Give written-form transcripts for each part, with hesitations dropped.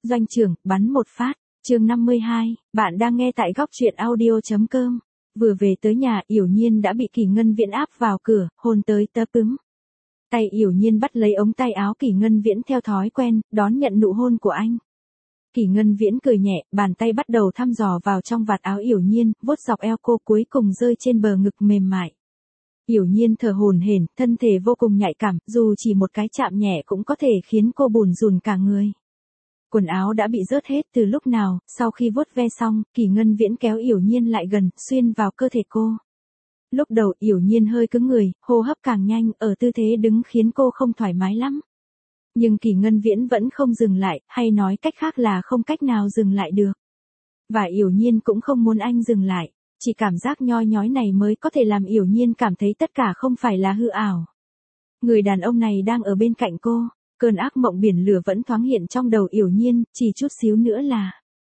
Doanh trưởng, bắn một phát. Chương 52, bạn đang nghe tại góc truyện audio.com. Vừa về tới nhà, Yểu Nhiên đã bị Kỷ Ngân Viễn áp vào cửa, hôn tới tấp cứng. Tay Yểu Nhiên bắt lấy ống tay áo Kỷ Ngân Viễn theo thói quen, đón nhận nụ hôn của anh. Kỷ Ngân Viễn cười nhẹ, bàn tay bắt đầu thăm dò vào trong vạt áo Yểu Nhiên, vuốt dọc eo cô cuối cùng rơi trên bờ ngực mềm mại. Yểu Nhiên thở hổn hển, thân thể vô cùng nhạy cảm, dù chỉ một cái chạm nhẹ cũng có thể khiến cô bủn rủn cả người. Quần áo đã bị rớt hết từ lúc nào, sau khi vuốt ve xong, Kỷ Ngân Viễn kéo Yểu Nhiên lại gần, xuyên vào cơ thể cô. Lúc đầu Yểu Nhiên hơi cứng người, hô hấp càng nhanh, ở tư thế đứng khiến cô không thoải mái lắm. Nhưng Kỷ Ngân Viễn vẫn không dừng lại, hay nói cách khác là không cách nào dừng lại được. Và Yểu Nhiên cũng không muốn anh dừng lại, chỉ cảm giác nhoi nhói này mới có thể làm Yểu Nhiên cảm thấy tất cả không phải là hư ảo. Người đàn ông này đang ở bên cạnh cô. Cơn ác mộng biển lửa vẫn thoáng hiện trong đầu Yểu Nhiên, chỉ chút xíu nữa là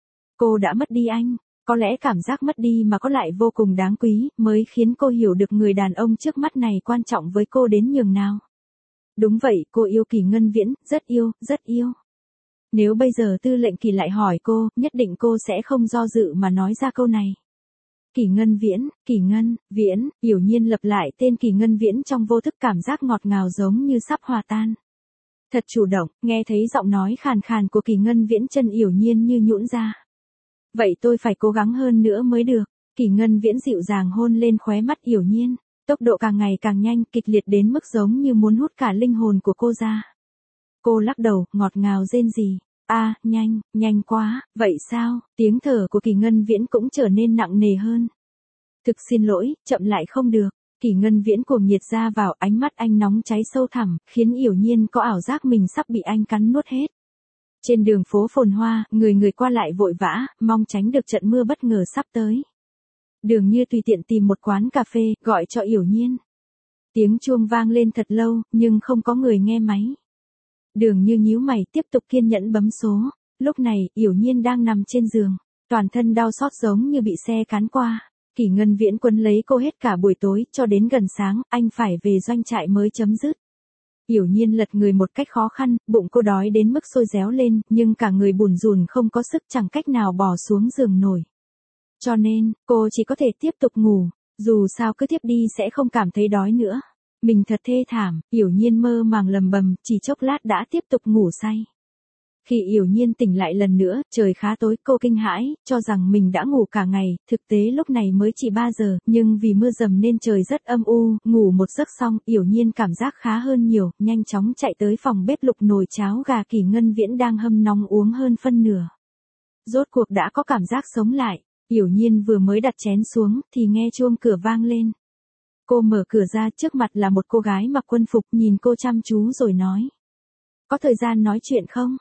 cô đã mất đi anh. Có lẽ cảm giác mất đi mà có lại vô cùng đáng quý, mới khiến cô hiểu được người đàn ông trước mắt này quan trọng với cô đến nhường nào. Đúng vậy, cô yêu Kỷ Ngân Viễn, rất yêu, rất yêu. Nếu bây giờ Tư lệnh Kỷ lại hỏi cô, nhất định cô sẽ không do dự mà nói ra câu này. Kỷ Ngân Viễn, Kỷ Ngân, Viễn, Yểu Nhiên lặp lại tên Kỷ Ngân Viễn trong vô thức, cảm giác ngọt ngào giống như sắp hòa tan. Thật chủ động, nghe thấy giọng nói khàn khàn của Kỷ Ngân Viễn, chân Yểu Nhiên như nhũn ra. Vậy tôi phải cố gắng hơn nữa mới được. Kỷ Ngân Viễn dịu dàng hôn lên khóe mắt Yểu Nhiên, tốc độ càng ngày càng nhanh, kịch liệt đến mức giống như muốn hút cả linh hồn của cô ra. Cô lắc đầu, ngọt ngào rên rỉ. Nhanh, nhanh quá, vậy sao? Tiếng thở của Kỷ Ngân Viễn cũng trở nên nặng nề hơn. Thực xin lỗi, chậm lại không được. Kỷ Ngân Viễn cuồng nhiệt ra vào, ánh mắt anh nóng cháy sâu thẳm, khiến Yểu Nhiên có ảo giác mình sắp bị anh cắn nuốt hết. Trên đường phố phồn hoa, người người qua lại vội vã, mong tránh được trận mưa bất ngờ sắp tới. Đường Như tùy tiện tìm một quán cà phê, gọi cho Yểu Nhiên. Tiếng chuông vang lên thật lâu, nhưng không có người nghe máy. Đường Như nhíu mày, tiếp tục kiên nhẫn bấm số. Lúc này, Yểu Nhiên đang nằm trên giường, toàn thân đau xót giống như bị xe cán qua. Kỷ Ngân Viễn quấn lấy cô hết cả buổi tối, cho đến gần sáng, anh phải về doanh trại mới chấm dứt. Yểu Nhiên lật người một cách khó khăn, bụng cô đói đến mức sôi réo lên, nhưng cả người bủn rủn không có sức, chẳng cách nào bò xuống giường nổi. Cho nên, cô chỉ có thể tiếp tục ngủ, dù sao cứ tiếp đi sẽ không cảm thấy đói nữa. Mình thật thê thảm, Yểu Nhiên mơ màng lầm bầm, chỉ chốc lát đã tiếp tục ngủ say. Khi Yểu Nhiên tỉnh lại lần nữa, trời khá tối, cô kinh hãi, cho rằng mình đã ngủ cả ngày, thực tế lúc này mới chỉ 3 giờ, nhưng vì mưa dầm nên trời rất âm u, ngủ một giấc xong, Yểu Nhiên cảm giác khá hơn nhiều, nhanh chóng chạy tới phòng bếp lục nồi cháo gà Kỷ Ngân Viễn đang hâm nóng uống hơn phân nửa. Rốt cuộc đã có cảm giác sống lại, Yểu Nhiên vừa mới đặt chén xuống, thì nghe chuông cửa vang lên. Cô mở cửa ra, trước mặt là một cô gái mặc quân phục, nhìn cô chăm chú rồi nói. Có thời gian nói chuyện không?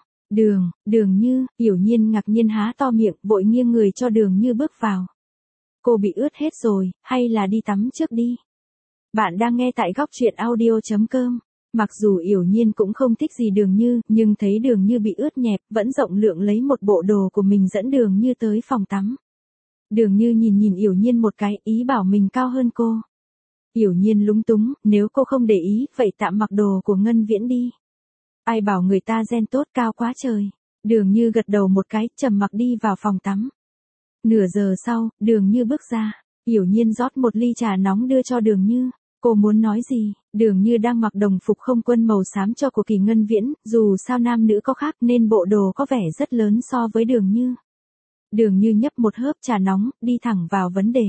Đường Như, Yểu Nhiên ngạc nhiên há to miệng, vội nghiêng người cho Đường Như bước vào. Cô bị ướt hết rồi, hay là đi tắm trước đi? Bạn đang nghe tại góc truyện audio.com. Mặc dù Yểu Nhiên cũng không thích gì Đường Như, nhưng thấy Đường Như bị ướt nhẹp, vẫn rộng lượng lấy một bộ đồ của mình dẫn Đường Như tới phòng tắm. Đường Như nhìn Yểu Nhiên một cái, ý bảo mình cao hơn cô. Yểu Nhiên lúng túng, nếu cô không để ý, vậy tạm mặc đồ của Ngân Viễn đi. Ai bảo người ta gen tốt cao quá trời. Đường Như gật đầu một cái, trầm mặc đi vào phòng tắm. Nửa giờ sau, Đường Như bước ra. Yểu Nhiên rót một ly trà nóng đưa cho Đường Như. Cô muốn nói gì? Đường Như đang mặc đồng phục không quân màu xám cho của Kỷ Ngân Viễn, dù sao nam nữ có khác nên bộ đồ có vẻ rất lớn so với Đường Như. Đường Như nhấp một hớp trà nóng, đi thẳng vào vấn đề.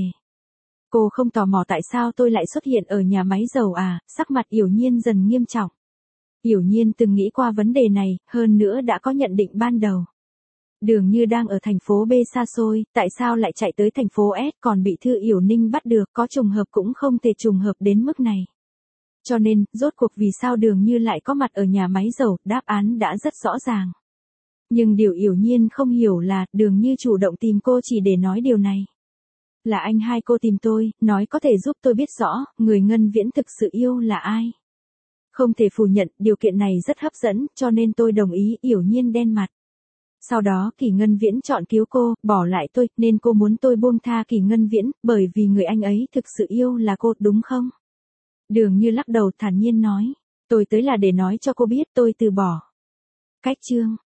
Cô không tò mò tại sao tôi lại xuất hiện ở nhà máy dầu à? Sắc mặt Yểu Nhiên dần nghiêm trọng. Yểu Nhiên từng nghĩ qua vấn đề này, hơn nữa đã có nhận định ban đầu. Đường Như đang ở thành phố B xa xôi, tại sao lại chạy tới thành phố S, còn bị Thư Yểu Ninh bắt được, có trùng hợp cũng không thể trùng hợp đến mức này. Cho nên, rốt cuộc vì sao Đường Như lại có mặt ở nhà máy dầu, đáp án đã rất rõ ràng. Nhưng điều Yểu Nhiên không hiểu là, Đường Như chủ động tìm cô chỉ để nói điều này. Là anh hai cô tìm tôi, nói có thể giúp tôi biết rõ, người Ngân Viễn thực sự yêu là ai. Không thể phủ nhận, điều kiện này rất hấp dẫn, cho nên tôi đồng ý. Yểu Nhiên đen mặt. Sau đó Kỷ Ngân Viễn chọn cứu cô, bỏ lại tôi, nên cô muốn tôi buông tha Kỷ Ngân Viễn, bởi vì người anh ấy thực sự yêu là cô, đúng không? Đường Như lắc đầu thản nhiên nói. Tôi tới là để nói cho cô biết tôi từ bỏ. Cách chương.